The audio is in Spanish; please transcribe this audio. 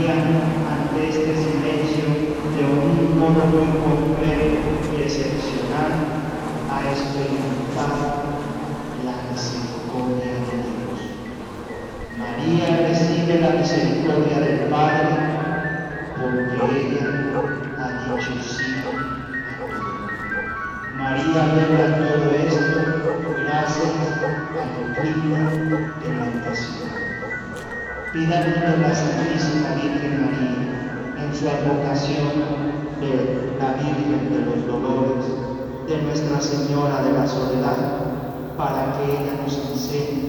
María, ante este silencio, de un modo muy concreto y excepcional, ha experimentado la misericordia de Dios. María recibe la misericordia del Padre porque ella ha dicho sí a todo. María logra todo esto gracias a la doctrina de la oración. Pidamos de la Santísima Virgen María, en su advocación de la Virgen de los Dolores, de Nuestra Señora de la Soledad, para que ella nos enseñe